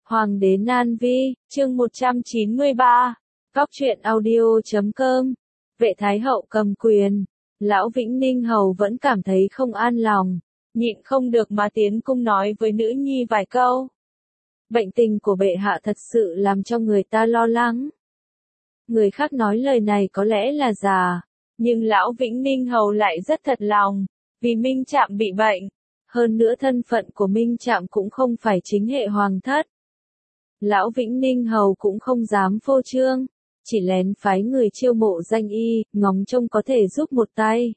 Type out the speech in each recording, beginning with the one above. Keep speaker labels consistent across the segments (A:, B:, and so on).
A: Hoàng đế Nan Vi, chương 193, Góc truyện audio.com, Vệ Thái Hậu cầm quyền, Lão Vĩnh Ninh Hầu vẫn cảm thấy không an lòng, nhịn không được mà tiến cung nói với nữ nhi vài câu. Bệnh tình của bệ hạ thật sự làm cho người ta lo lắng. Người khác nói lời này có lẽ là giả, nhưng Lão Vĩnh Ninh Hầu lại rất thật lòng, vì Minh Trạm bị bệnh. Hơn nữa thân phận của Minh Trạm cũng không phải chính hệ hoàng thất. Lão Vĩnh Ninh Hầu cũng không dám phô trương, chỉ lén phái người chiêu mộ danh y, ngóng trông có thể giúp một tay.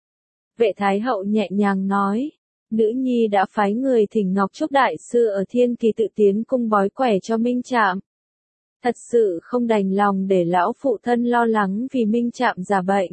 A: Vệ Thái Hậu nhẹ nhàng nói, nữ nhi đã phái người thỉnh Ngọc Trúc Đại Sư ở Thiên Kỳ tự tiến cung bói quẻ cho Minh Trạm. Thật sự không đành lòng để lão phụ thân lo lắng vì Minh Trạm già bệnh.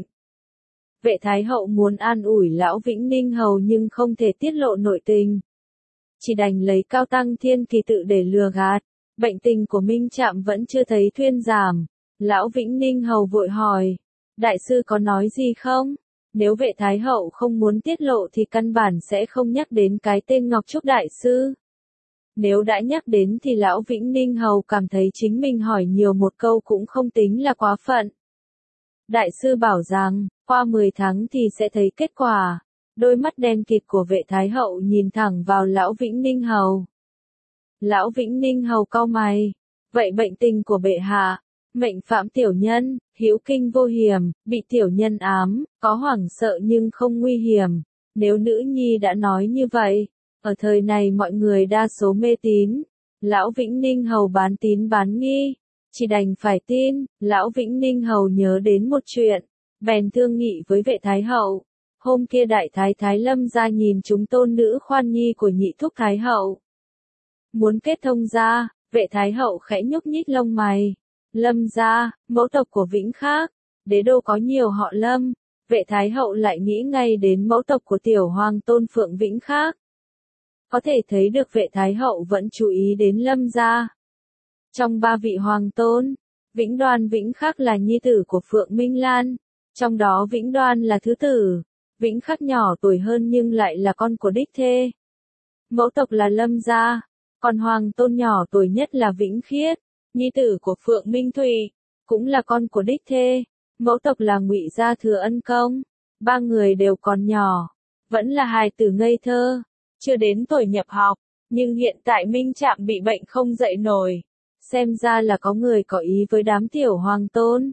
A: Vệ Thái Hậu muốn an ủi Lão Vĩnh Ninh Hầu nhưng không thể tiết lộ nội tình. Chỉ đành lấy cao tăng Thiên Kỳ tự để lừa gạt. Bệnh tình của Minh Trạm vẫn chưa thấy thuyên giảm. Lão Vĩnh Ninh Hầu vội hỏi, Đại sư có nói gì không? Nếu Vệ Thái Hậu không muốn tiết lộ thì căn bản sẽ không nhắc đến cái tên Ngọc Trúc Đại Sư. Nếu đã nhắc đến thì Lão Vĩnh Ninh Hầu cảm thấy chính mình hỏi nhiều một câu cũng không tính là quá phận. Đại sư bảo rằng, qua 10 tháng thì sẽ thấy kết quả. Đôi mắt đen kịt của Vệ Thái Hậu nhìn thẳng vào Lão Vĩnh Ninh Hầu. Lão Vĩnh Ninh Hầu cau mày, vậy bệnh tình của bệ hạ, mệnh phạm tiểu nhân, hữu kinh vô hiểm, bị tiểu nhân ám, có hoảng sợ nhưng không nguy hiểm. Nếu nữ nhi đã nói như vậy, ở thời này mọi người đa số mê tín, Lão Vĩnh Ninh Hầu bán tín bán nghi, chỉ đành phải tin. Lão Vĩnh Ninh Hầu nhớ đến một chuyện, bèn thương nghị với Vệ Thái Hậu. Hôm kia Đại Thái Thái Lâm ra nhìn chúng tôn nữ khoan nhi của nhị thúc Thái Hậu. Muốn kết thông gia, Vệ Thái Hậu khẽ nhúc nhích lông mày. Lâm gia, mẫu tộc của Vĩnh Khác, đế đô có nhiều họ Lâm. Vệ Thái Hậu lại nghĩ ngay đến mẫu tộc của tiểu hoàng tôn Phượng Vĩnh Khác. Có thể thấy được Vệ Thái Hậu vẫn chú ý đến Lâm gia. Trong 3 vị hoàng tôn, Vĩnh Đoan Vĩnh Khác là nhi tử của Phượng Minh Lan. Trong đó Vĩnh Đoan là thứ tử, Vĩnh Khác nhỏ tuổi hơn nhưng lại là con của đích thê. Mẫu tộc là Lâm gia. Còn hoàng tôn nhỏ tuổi nhất là Vĩnh Khiết, nhi tử của Phượng Minh Thủy, cũng là con của đích thê. Mẫu tộc là Ngụy gia Thừa Ân Công. 3 người đều còn nhỏ, vẫn là hài tử ngây thơ, chưa đến tuổi nhập học, nhưng hiện tại Minh Trạm bị bệnh không dậy nổi, xem ra là có người có ý với đám tiểu hoàng tôn.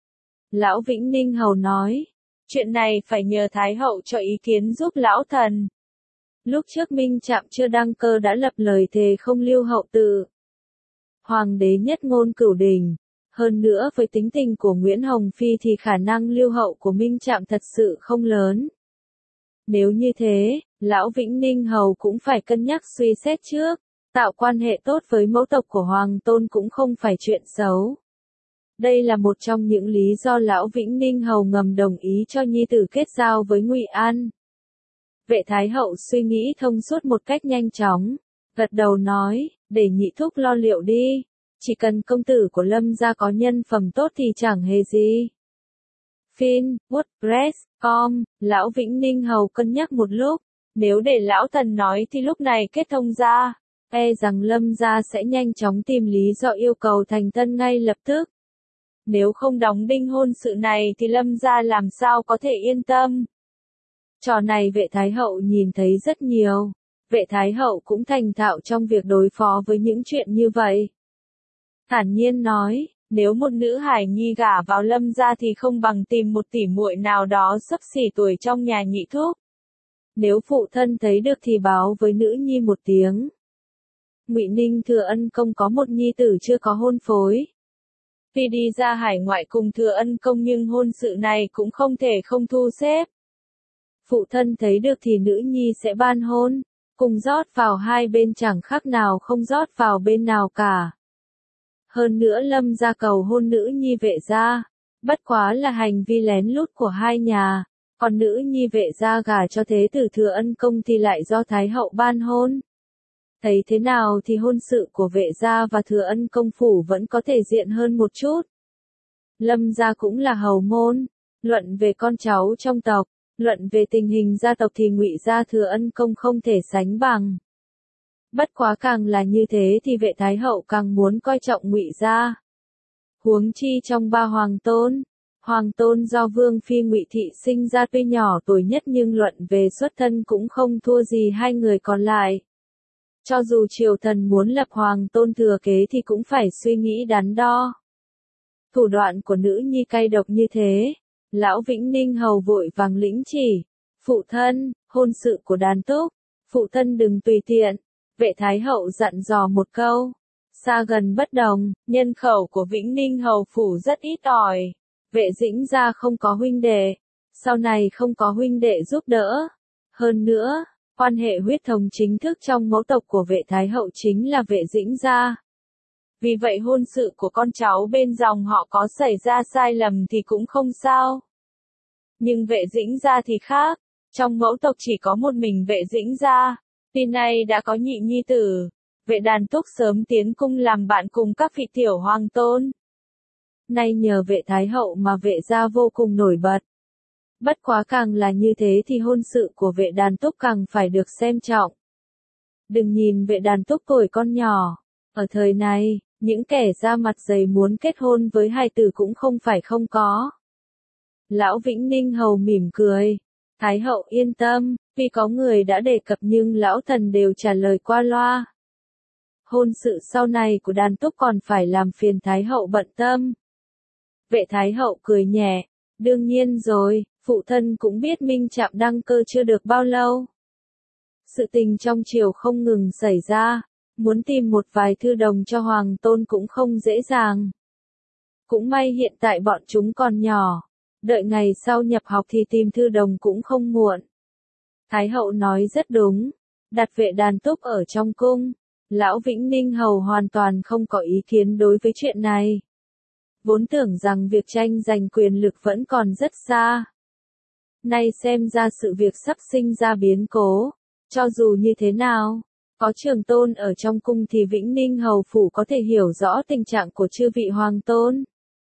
A: Lão Vĩnh Ninh Hầu nói, chuyện này phải nhờ Thái Hậu cho ý kiến giúp lão thần. Lúc trước Minh Trạm chưa đăng cơ đã lập lời thề không lưu hậu tử. Hoàng đế nhất ngôn cửu đình. Hơn nữa với tính tình của Nguyễn Hồng Phi thì khả năng lưu hậu của Minh Trạm thật sự không lớn. Nếu như thế, Lão Vĩnh Ninh Hầu cũng phải cân nhắc suy xét trước. Tạo quan hệ tốt với mẫu tộc của Hoàng tôn cũng không phải chuyện xấu. Đây là một trong những lý do Lão Vĩnh Ninh Hầu ngầm đồng ý cho nhi tử kết giao với Ngụy An. Vệ Thái Hậu suy nghĩ thông suốt một cách nhanh chóng, gật đầu nói, để nhị thúc lo liệu đi, chỉ cần công tử của Lâm gia có nhân phẩm tốt thì chẳng hề gì. Fin, WordPress.com, Lão Vĩnh Ninh Hầu cân nhắc một lúc, nếu để lão thần nói thì lúc này kết thông gia, rằng Lâm gia sẽ nhanh chóng tìm lý do yêu cầu thành thân ngay lập tức. Nếu không đóng đinh hôn sự này thì Lâm gia làm sao có thể yên tâm. Trò này Vệ Thái Hậu nhìn thấy rất nhiều. Vệ Thái Hậu cũng thành thạo trong việc đối phó với những chuyện như vậy. Thản nhiên nói, nếu một nữ hài nhi gả vào Lâm gia thì không bằng tìm một tỷ muội nào đó xấp xỉ tuổi trong nhà nhị thúc. Nếu phụ thân thấy được thì báo với nữ nhi một tiếng. Ngụy Ninh Thừa Ân Công có một nhi tử chưa có hôn phối. Tuy đi ra hải ngoại cùng Thừa Ân Công nhưng hôn sự này cũng không thể không thu xếp. Phụ thân thấy được thì nữ nhi sẽ ban hôn, cùng rót vào hai bên chẳng khác nào không rót vào bên nào cả. Hơn nữa Lâm gia cầu hôn nữ nhi Vệ gia, bất quá là hành vi lén lút của hai nhà, còn nữ nhi Vệ gia gả cho thế tử Thừa Ân Công thì lại do Thái Hậu ban hôn. Thấy thế nào thì hôn sự của Vệ gia và Thừa Ân Công phủ vẫn có thể diện hơn một chút. Lâm gia cũng là hầu môn, luận về con cháu trong tộc. Luận về tình hình gia tộc thì Ngụy gia Thừa Ân Công không thể sánh bằng. Bất quá càng là như thế thì Vệ Thái Hậu càng muốn coi trọng Ngụy gia. Huống chi trong ba hoàng tôn do Vương Phi Ngụy Thị sinh ra tuy nhỏ tuổi nhất nhưng luận về xuất thân cũng không thua gì hai người còn lại. Cho dù triều thần muốn lập hoàng tôn thừa kế thì cũng phải suy nghĩ đắn đo. Thủ đoạn của nữ nhi cay độc như thế, Lão Vĩnh Ninh hầu vội vàng lĩnh chỉ, phụ thân, hôn sự của Đàn Túc, phụ thân đừng tùy tiện, Vệ Thái Hậu dặn dò một câu. Xa gần bất đồng, nhân khẩu của Vĩnh Ninh hầu phủ rất ít ỏi, Vệ Dĩnh gia không có huynh đệ, sau này không có huynh đệ giúp đỡ. Hơn nữa, quan hệ huyết thống chính thức trong mẫu tộc của Vệ Thái Hậu chính là Vệ Dĩnh gia. Vì vậy hôn sự của con cháu bên dòng họ có xảy ra sai lầm thì cũng không sao. Nhưng Vệ Dĩnh gia thì khác, trong mẫu tộc chỉ có một mình Vệ Dĩnh gia, tuy nay đã có nhị nhi tử, Vệ Đàn Túc sớm tiến cung làm bạn cùng các vị tiểu hoàng tôn. Nay nhờ Vệ Thái Hậu mà Vệ gia vô cùng nổi bật. Bất quá càng là như thế thì hôn sự của Vệ Đàn Túc càng phải được xem trọng. Đừng nhìn Vệ Đàn Túc tuổi con nhỏ, ở thời này, những kẻ da mặt dày muốn kết hôn với hài tử cũng không phải không có. Lão Vĩnh Ninh hầu mỉm cười, Thái Hậu yên tâm, vì có người đã đề cập nhưng lão thần đều trả lời qua loa. Hôn sự sau này của Đàn Túc còn phải làm phiền Thái Hậu bận tâm. Vệ Thái Hậu cười nhẹ, đương nhiên rồi, phụ thân cũng biết Minh Trạm đăng cơ chưa được bao lâu. Sự tình trong triều không ngừng xảy ra, muốn tìm một vài thư đồng cho hoàng tôn cũng không dễ dàng. Cũng may hiện tại bọn chúng còn nhỏ, đợi ngày sau nhập học thì tìm thư đồng cũng không muộn. Thái Hậu nói rất đúng, đặt Vệ Đàn Túc ở trong cung, Lão Vĩnh Ninh hầu hoàn toàn không có ý kiến đối với chuyện này. Vốn tưởng rằng việc tranh giành quyền lực vẫn còn rất xa. Nay xem ra sự việc sắp sinh ra biến cố, cho dù như thế nào, có Trường Tôn ở trong cung thì Vĩnh Ninh hầu phủ có thể hiểu rõ tình trạng của chư vị hoàng tôn.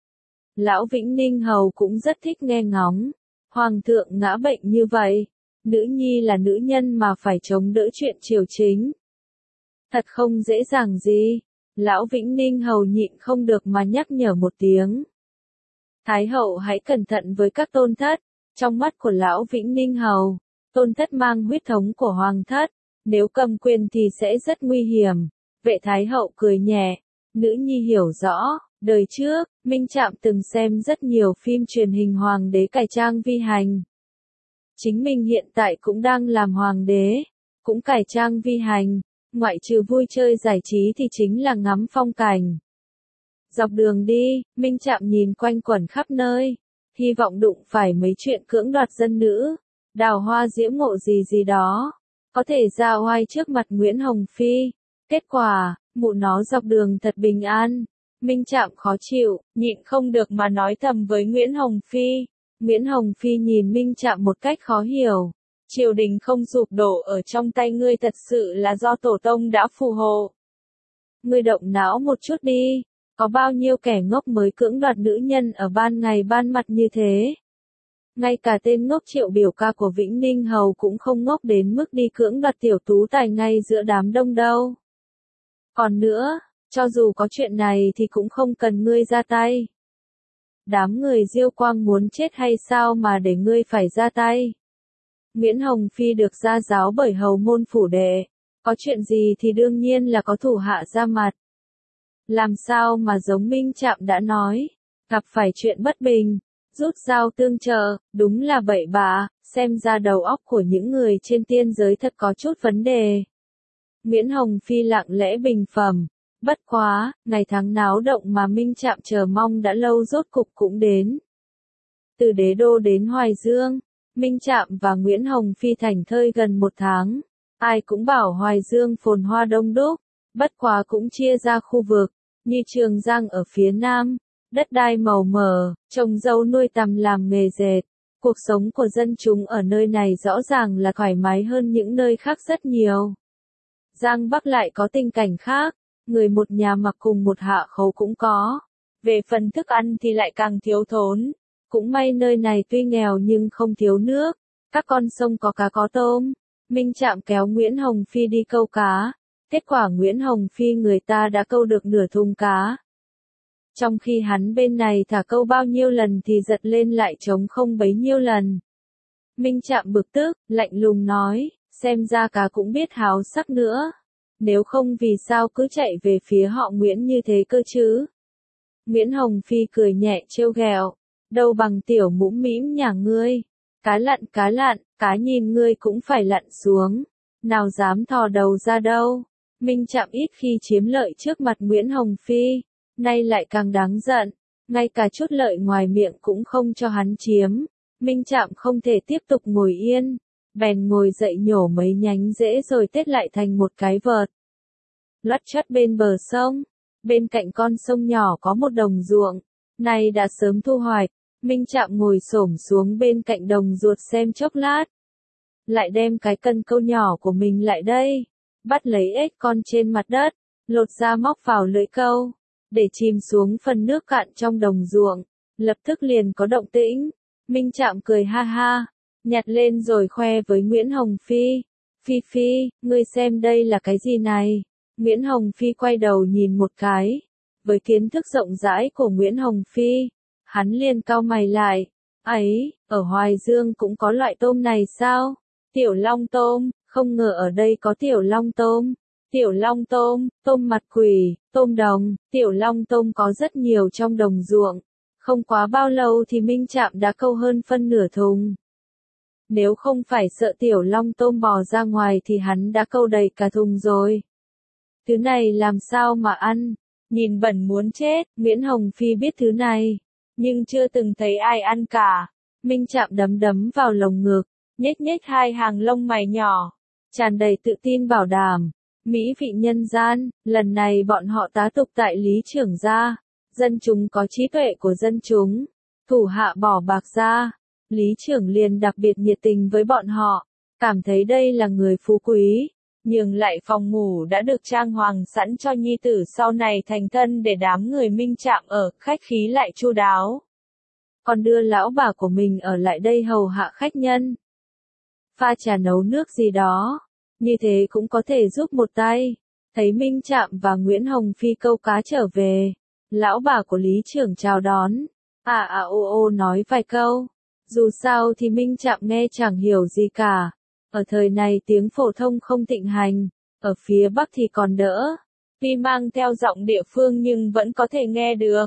A: Lão Vĩnh Ninh hầu cũng rất thích nghe ngóng, hoàng thượng ngã bệnh như vậy, nữ nhi là nữ nhân mà phải chống đỡ chuyện triều chính. Thật không dễ dàng gì, Lão Vĩnh Ninh hầu nhịn không được mà nhắc nhở một tiếng. Thái Hậu hãy cẩn thận với các tôn thất, trong mắt của Lão Vĩnh Ninh hầu, tôn thất mang huyết thống của hoàng thất, nếu cầm quyền thì sẽ rất nguy hiểm. Vệ Thái Hậu cười nhẹ, nữ nhi hiểu rõ, đời trước, Minh Trạm từng xem rất nhiều phim truyền hình hoàng đế cải trang vi hành. Chính mình hiện tại cũng đang làm hoàng đế, cũng cải trang vi hành, ngoại trừ vui chơi giải trí thì chính là ngắm phong cảnh. Dọc đường đi, Minh Trạm nhìn quanh quẩn khắp nơi, hy vọng đụng phải mấy chuyện cưỡng đoạt dân nữ, đào hoa diễm ngộ gì gì đó, có thể ra oai trước mặt Nguyễn Hồng Phi. Kết quả, mụ nó dọc đường thật bình an. Minh Trạm khó chịu, nhịn không được mà nói thầm với Nguyễn Hồng Phi. Nguyễn Hồng Phi nhìn Minh Trạm một cách khó hiểu. Triều đình không sụp đổ ở trong tay ngươi thật sự là do tổ tông đã phù hộ. Ngươi động não một chút đi, có bao nhiêu kẻ ngốc mới cưỡng đoạt nữ nhân ở ban ngày ban mặt như thế. Ngay cả tên ngốc Triệu biểu ca của Vĩnh Ninh hầu cũng không ngốc đến mức đi cưỡng đoạt tiểu tú tài ngay giữa đám đông đâu. Còn nữa, cho dù có chuyện này thì cũng không cần ngươi ra tay. Đám người Diêu Quang muốn chết hay sao mà để ngươi phải ra tay. Nguyễn Hồng Phi được gia giáo bởi hầu môn phủ đệ, có chuyện gì thì đương nhiên là có thủ hạ ra mặt. Làm sao mà giống Minh Trạm đã nói, gặp phải chuyện bất bình, rút dao tương trợ, đúng là bậy bạ, xem ra đầu óc của những người trên tiên giới thật có chút vấn đề. Nguyễn Hồng Phi lặng lẽ bình phẩm, bất quá, ngày tháng náo động mà Minh Trạm chờ mong đã lâu rốt cục cũng đến. Từ Đế Đô đến Hoài Dương, Minh Trạm và Nguyễn Hồng Phi thành thơi gần một tháng, ai cũng bảo Hoài Dương phồn hoa đông đúc, bất quá cũng chia ra khu vực, như Trường Giang ở phía nam, đất đai màu mỡ, trồng dâu nuôi tằm làm nghề dệt. Cuộc sống của dân chúng ở nơi này rõ ràng là thoải mái hơn những nơi khác rất nhiều. Giang Bắc lại có tình cảnh khác, người một nhà mặc cùng một hạ khấu cũng có. Về phần thức ăn thì lại càng thiếu thốn. Cũng may nơi này tuy nghèo nhưng không thiếu nước, các con sông có cá có tôm. Minh Trạm kéo Nguyễn Hồng Phi đi câu cá, Kết quả Nguyễn Hồng Phi người ta đã câu được nửa thùng cá. Trong khi hắn bên này thả câu bao nhiêu lần thì giật lên lại trống không bấy nhiêu lần. Minh Trạm bực tức, lạnh lùng nói, xem ra cá cũng biết háo sắc nữa. Nếu không vì sao cứ chạy về phía họ Nguyễn như thế cơ chứ? Nguyễn Hồng Phi cười nhẹ trêu ghẹo, đâu bằng tiểu mũm mĩm nhà ngươi. Cá lặn, cá nhìn ngươi cũng phải lặn xuống. Nào dám thò đầu ra đâu. Minh Trạm ít khi chiếm lợi trước mặt Nguyễn Hồng Phi, nay lại càng đáng giận, ngay cả chút lợi ngoài miệng cũng không cho hắn chiếm. Minh Trạm không thể tiếp tục ngồi yên, bèn ngồi dậy nhổ mấy nhánh rễ rồi tết lại thành một cái vợt. Lót chót bên bờ sông, bên cạnh con sông nhỏ có một đồng ruộng, nay đã sớm thu hoạch. Minh Trạm ngồi xổm xuống bên cạnh đồng ruột xem chốc lát. Lại đem cái cần câu nhỏ của mình lại đây, bắt lấy ếch con trên mặt đất, lột ra móc vào lưỡi câu, để chìm xuống phần nước cạn trong đồng ruộng, lập tức liền có động tĩnh. Minh Trạm cười ha ha, nhặt lên rồi khoe với Nguyễn Hồng Phi. Phi Phi, ngươi xem đây là cái gì này? Nguyễn Hồng Phi quay đầu nhìn một cái. Với kiến thức rộng rãi của Nguyễn Hồng Phi, hắn liền cau mày lại. Ấy, ở Hoài Dương cũng có loại tôm này sao? Tiểu long tôm, không ngờ ở đây có tiểu long tôm. Tiểu long tôm, tôm mặt quỷ, tôm đồng, tiểu long tôm có rất nhiều trong đồng ruộng. Không quá bao lâu thì Minh Trạm đã câu hơn phân nửa thùng. Nếu không phải sợ tiểu long tôm bò ra ngoài thì hắn đã câu đầy cả thùng rồi. Thứ này làm sao mà ăn? Nhìn bẩn muốn chết. Nguyễn Hồng Phi biết thứ này, nhưng chưa từng thấy ai ăn cả. Minh Trạm đấm đấm vào lồng ngực, nhếch nhếch hai hàng lông mày nhỏ, tràn đầy tự tin bảo đảm. Mỹ vị nhân gian, lần này bọn họ tá tục tại Lý Trưởng gia. Dân chúng có trí tuệ của dân chúng, thủ hạ bỏ bạc ra. Lý Trưởng liền đặc biệt nhiệt tình với bọn họ, cảm thấy đây là người phú quý, nhường lại phòng ngủ đã được trang hoàng sẵn cho nhi tử sau này thành thân để đám người Minh Trạm ở, khách khí lại chu đáo. Còn đưa lão bà của mình ở lại đây hầu hạ khách nhân, pha trà nấu nước gì đó, như thế cũng có thể giúp một tay. Thấy Minh Trạm và Nguyễn Hồng Phi câu cá trở về, lão bà của Lý Trưởng chào đón, ô nói vài câu. Dù sao thì Minh Trạm nghe chẳng hiểu gì cả. Ở thời này tiếng phổ thông không thịnh hành, ở phía Bắc thì còn đỡ. Tuy mang theo giọng địa phương nhưng vẫn có thể nghe được.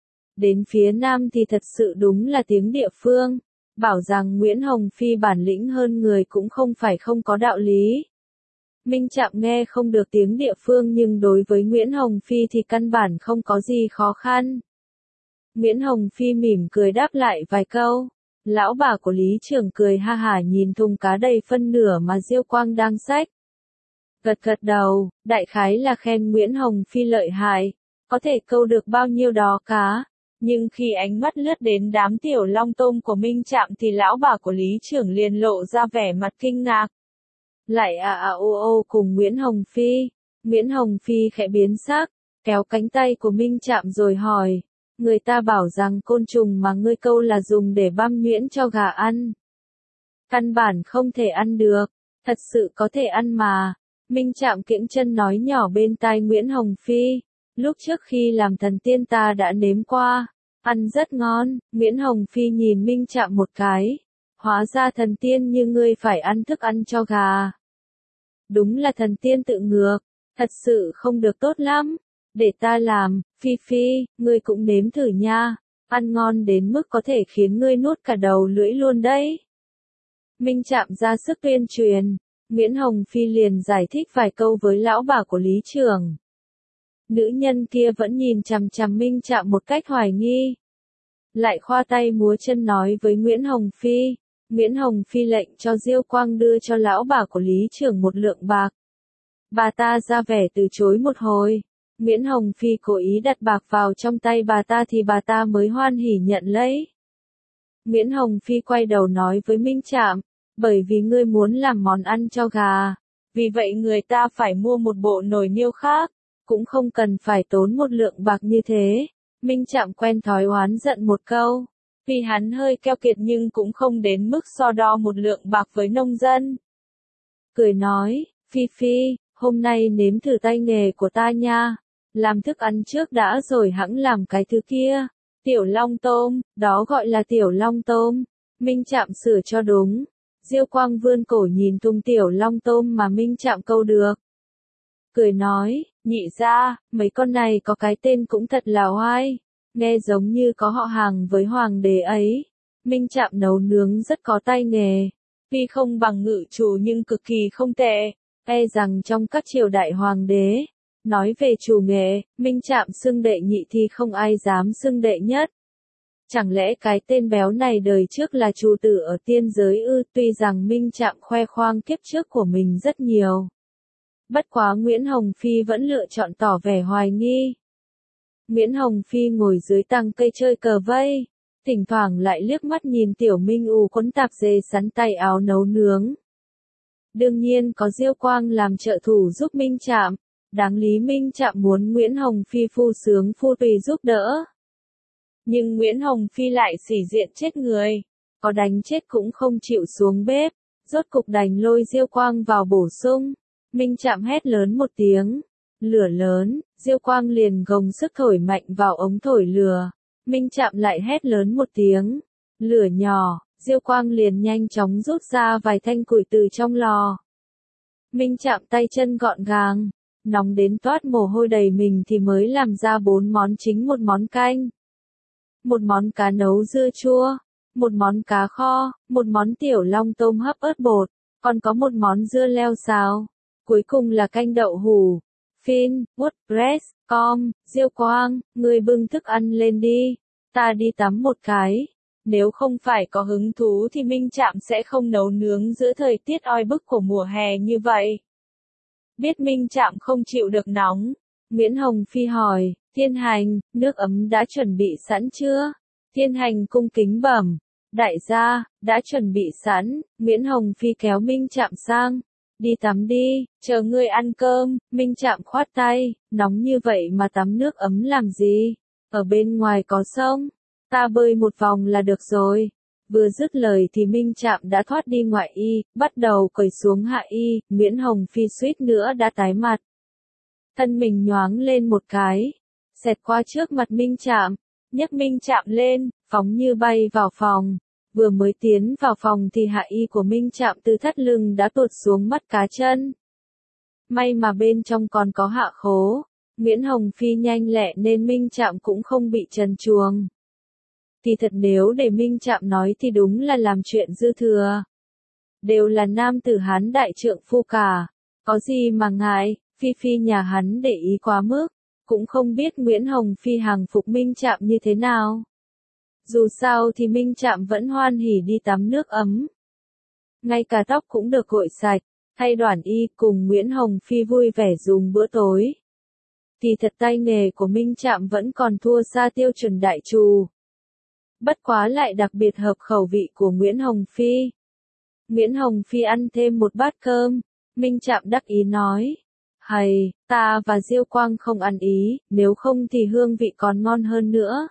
A: Đến phía Nam thì thật sự đúng là tiếng địa phương. Bảo rằng Nguyễn Hồng Phi bản lĩnh hơn người cũng không phải không có đạo lý. Minh Trạm nghe không được tiếng địa phương nhưng đối với Nguyễn Hồng Phi thì căn bản không có gì khó khăn. Nguyễn Hồng Phi mỉm cười đáp lại vài câu. Lão bà của Lý Trưởng cười ha hả nhìn thùng cá đầy phân nửa mà Diêu Quang đang xách. Gật gật đầu, đại khái là khen Nguyễn Hồng Phi lợi hại, có thể câu được bao nhiêu đó cá. Nhưng khi ánh mắt lướt đến đám tiểu long tôm của Minh Trạm thì lão bà của Lý Trưởng liền lộ ra vẻ mặt kinh ngạc. Lại ô cùng Nguyễn Hồng Phi. Nguyễn Hồng Phi khẽ biến sắc, kéo cánh tay của Minh Trạm rồi hỏi. Người ta bảo rằng côn trùng mà ngươi câu là dùng để băm nhuyễn cho gà ăn. Căn bản không thể ăn được, thật sự có thể ăn mà. Minh Trạm kiễng chân nói nhỏ bên tai Nguyễn Hồng Phi. Lúc trước khi làm thần tiên ta đã nếm qua, ăn rất ngon. Nguyễn Hồng Phi nhìn Minh Trạm một cái. Hóa ra thần tiên như ngươi phải ăn thức ăn cho gà. Đúng là thần tiên tự ngược, thật sự không được tốt lắm. Để ta làm, Phi Phi, ngươi cũng nếm thử nha, ăn ngon đến mức có thể khiến ngươi nuốt cả đầu lưỡi luôn đấy. Minh Trạm ra sức tuyên truyền, Nguyễn Hồng Phi liền giải thích vài câu với lão bà của Lý Trưởng. Nữ nhân kia vẫn nhìn chằm chằm Minh Trạm một cách hoài nghi. Lại khoa tay múa chân nói với Nguyễn Hồng Phi. Nguyễn Hồng Phi lệnh cho Diêu Quang đưa cho lão bà của Lý Trưởng một lượng bạc. Bà ta ra vẻ từ chối một hồi. Nguyễn Hồng Phi cố ý đặt bạc vào trong tay bà ta thì bà ta mới hoan hỉ nhận lấy. Nguyễn Hồng Phi quay đầu nói với Minh Trạm, bởi vì ngươi muốn làm món ăn cho gà, vì vậy người ta phải mua một bộ nồi niêu khác, cũng không cần phải tốn một lượng bạc như thế. Minh Trạm quen thói oán giận một câu, vì hắn hơi keo kiệt nhưng cũng không đến mức so đo một lượng bạc với nông dân. Cười nói, Phi Phi, hôm nay nếm thử tay nghề của ta nha. Làm thức ăn trước đã rồi hẵng làm cái thứ kia. Tiểu long tôm, đó gọi là tiểu long tôm. Minh Trạm sửa cho đúng. Diêu Quang vươn cổ nhìn tung tiểu long tôm mà Minh Trạm câu được. Cười nói, nhị gia, mấy con này có cái tên cũng thật là oai. Nghe giống như có họ hàng với hoàng đế ấy. Minh Trạm nấu nướng rất có tay nghề. Tuy không bằng ngự chủ nhưng cực kỳ không tệ. E rằng trong các triều đại hoàng đế, nói về chủ nghệ, Minh Trạm xưng đệ nhị thì không ai dám xưng đệ nhất. Chẳng lẽ cái tên béo này đời trước là chủ tử ở tiên giới ư? Tuy rằng Minh Trạm khoe khoang kiếp trước của mình rất nhiều. Bất quá Nguyễn Hồng Phi vẫn lựa chọn tỏ vẻ hoài nghi. Nguyễn Hồng Phi ngồi dưới tàng cây chơi cờ vây, thỉnh thoảng lại liếc mắt nhìn Tiểu Minh U quấn tạp dề sắn tay áo nấu nướng. Đương nhiên có Diêu Quang làm trợ thủ giúp Minh Trạm, đáng lý Minh Trạm muốn Nguyễn Hồng Phi phu sướng phu tùy giúp đỡ. Nhưng Nguyễn Hồng Phi lại sỉ diện chết người, có đánh chết cũng không chịu xuống bếp, rốt cục đành lôi Diêu Quang vào bổ sung. Minh Trạm hét lớn một tiếng, lửa lớn, Diêu Quang liền gồng sức thổi mạnh vào ống thổi lửa. Minh Trạm lại hét lớn một tiếng, lửa nhỏ, Diêu Quang liền nhanh chóng rút ra vài thanh củi từ trong lò. Minh Trạm tay chân gọn gàng, nóng đến toát mồ hôi đầy mình thì mới làm ra 4 món chính, một món canh, một món cá nấu dưa chua, một món cá kho, một món tiểu long tôm hấp ớt bột, còn có một món dưa leo xào. Cuối cùng là canh đậu hủ. Phin, WordPress.com, Diêu Quang, người bưng thức ăn lên đi. Ta đi tắm một cái. Nếu không phải có hứng thú thì Minh Trạm sẽ không nấu nướng giữa thời tiết oi bức của mùa hè như vậy. Biết Minh Trạm không chịu được nóng, Nguyễn Hồng Phi hỏi, Thiên Hành, nước ấm đã chuẩn bị sẵn chưa? Thiên Hành cung kính bẩm, đại gia, đã chuẩn bị sẵn. Nguyễn Hồng Phi kéo Minh Trạm sang. Đi tắm đi, chờ ngươi ăn cơm. Minh Trạm khoát tay, nóng như vậy mà tắm nước ấm làm gì? Ở bên ngoài có sông, ta bơi một vòng là được rồi. Vừa dứt lời thì Minh Trạm đã thoát đi ngoại y, bắt đầu cởi xuống hạ y. Nguyễn Hồng Phi suýt nữa đã tái mặt. Thân mình nhoáng lên một cái, xẹt qua trước mặt Minh Trạm, nhấc Minh Trạm lên, phóng như bay vào phòng. Vừa mới tiến vào phòng thì hạ y của Minh Trạm từ thắt lưng đã tuột xuống mắt cá chân. May mà bên trong còn có hạ khố. Nguyễn Hồng Phi nhanh lẹ nên Minh Trạm cũng không bị trần truồng. Thì thật nếu để Minh Trạm nói thì đúng là làm chuyện dư thừa. Đều là nam tử Hán đại trượng phu cả. Có gì mà ngại, Phi Phi nhà hắn để ý quá mức. Cũng không biết Nguyễn Hồng Phi hàng phục Minh Trạm như thế nào. Dù sao thì Minh Trạm vẫn hoan hỉ đi tắm nước ấm. Ngay cả tóc cũng được gội sạch, thay đoản y cùng Nguyễn Hồng Phi vui vẻ dùng bữa tối. Thì thật tay nghề của Minh Trạm vẫn còn thua xa tiêu chuẩn đại trù. Bất quá lại đặc biệt hợp khẩu vị của Nguyễn Hồng Phi. Nguyễn Hồng Phi ăn thêm một bát cơm, Minh Trạm đắc ý nói. Hầy, ta và Diêu Quang không ăn ý, nếu không thì hương vị còn ngon hơn nữa.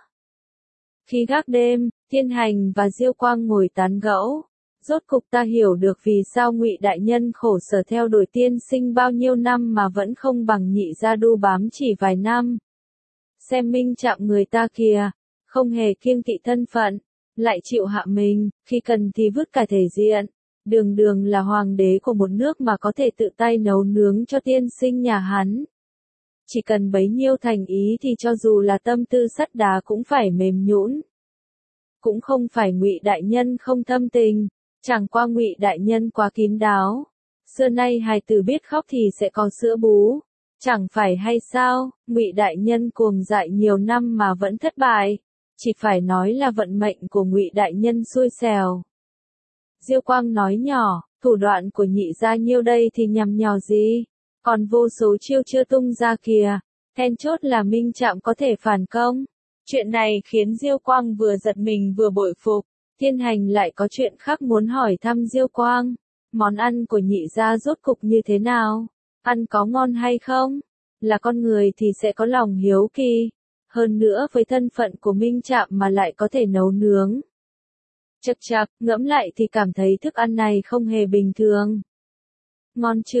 A: Khi gác đêm, Thiên Hành và Diêu Quang ngồi tán gẫu. Rốt cục ta hiểu được vì sao Ngụy đại nhân khổ sở theo đuổi tiên sinh bao nhiêu năm mà vẫn không bằng Nhị gia đu bám chỉ vài năm. Xem Minh Trạm người ta kìa, không hề kiêng kỵ thân phận, lại chịu hạ mình, khi cần thì vứt cả thể diện. Đường đường là hoàng đế của một nước mà có thể tự tay nấu nướng cho tiên sinh nhà hắn. Chỉ cần bấy nhiêu thành ý thì cho dù là tâm tư sắt đá cũng phải mềm nhũn. Cũng không phải Ngụy đại nhân không thâm tình, chẳng qua Ngụy đại nhân quá kín đáo. Xưa nay hài tử biết khóc thì sẽ có sữa bú, chẳng phải hay sao? Ngụy đại nhân cuồng dại nhiều năm mà vẫn thất bại, chỉ phải nói là vận mệnh của Ngụy đại nhân xui xẻo. Diêu Quang nói nhỏ, thủ đoạn của Nhị gia nhiêu đây thì nhằm nhò gì? Còn vô số chiêu chưa tung ra kìa, then chốt là Minh Trạm có thể phản công. Chuyện này khiến Diêu Quang vừa giật mình vừa bội phục. Thiên Hành lại có chuyện khác muốn hỏi thăm Diêu Quang. Món ăn của Nhị gia rốt cục như thế nào? Ăn có ngon hay không? Là con người thì sẽ có lòng hiếu kỳ. Hơn nữa với thân phận của Minh Trạm mà lại có thể nấu nướng. Chậc chậc, ngẫm lại thì cảm thấy thức ăn này không hề bình thường. Ngon chứ,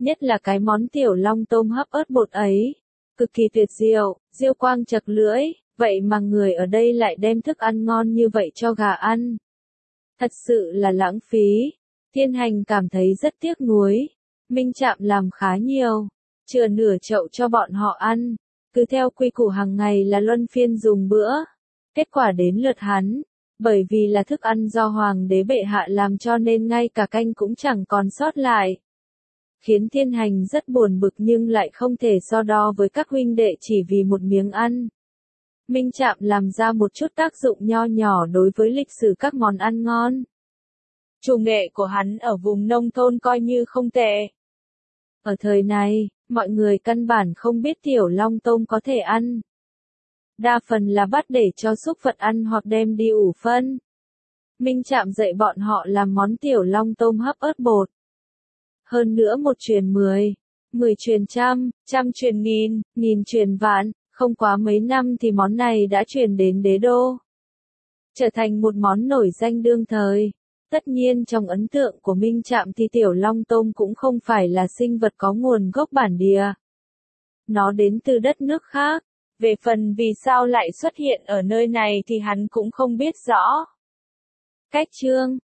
A: Nhất là cái món tiểu long tôm hấp ớt bột ấy. Cực kỳ tuyệt diệu, Diêu Quang chật lưỡi, vậy mà người ở đây lại đem thức ăn ngon như vậy cho gà ăn. Thật sự là lãng phí. Thiên Hành cảm thấy rất tiếc nuối. Minh Trạm làm khá nhiều, chừa nửa chậu cho bọn họ ăn. Cứ theo quy củ hàng ngày là luân phiên dùng bữa. Kết quả đến lượt hắn. Bởi vì là thức ăn do Hoàng đế bệ hạ làm cho nên ngay cả canh cũng chẳng còn sót lại. Khiến Thiên Hành rất buồn bực nhưng lại không thể so đo với các huynh đệ chỉ vì một miếng ăn. Minh Trạm làm ra một chút tác dụng nho nhỏ đối với lịch sử các món ăn ngon. Chủ nghệ của hắn ở vùng nông thôn coi như không tệ. Ở thời này, mọi người căn bản không biết tiểu long tôm có thể ăn. Đa phần là bắt để cho súc vật ăn hoặc đem đi ủ phân. Minh Trạm dạy bọn họ làm món tiểu long tôm hấp ớt bột. Hơn nữa một truyền 10, 10 truyền trăm, trăm truyền nghìn, nghìn truyền vạn, không quá mấy năm thì món này đã truyền đến đế đô. Trở thành một món nổi danh đương thời. Tất nhiên trong ấn tượng của Minh Trạm thì tiểu long tôm cũng không phải là sinh vật có nguồn gốc bản địa. Nó đến từ đất nước khác. Về phần vì sao lại xuất hiện ở nơi này thì hắn cũng không biết rõ. Cách chương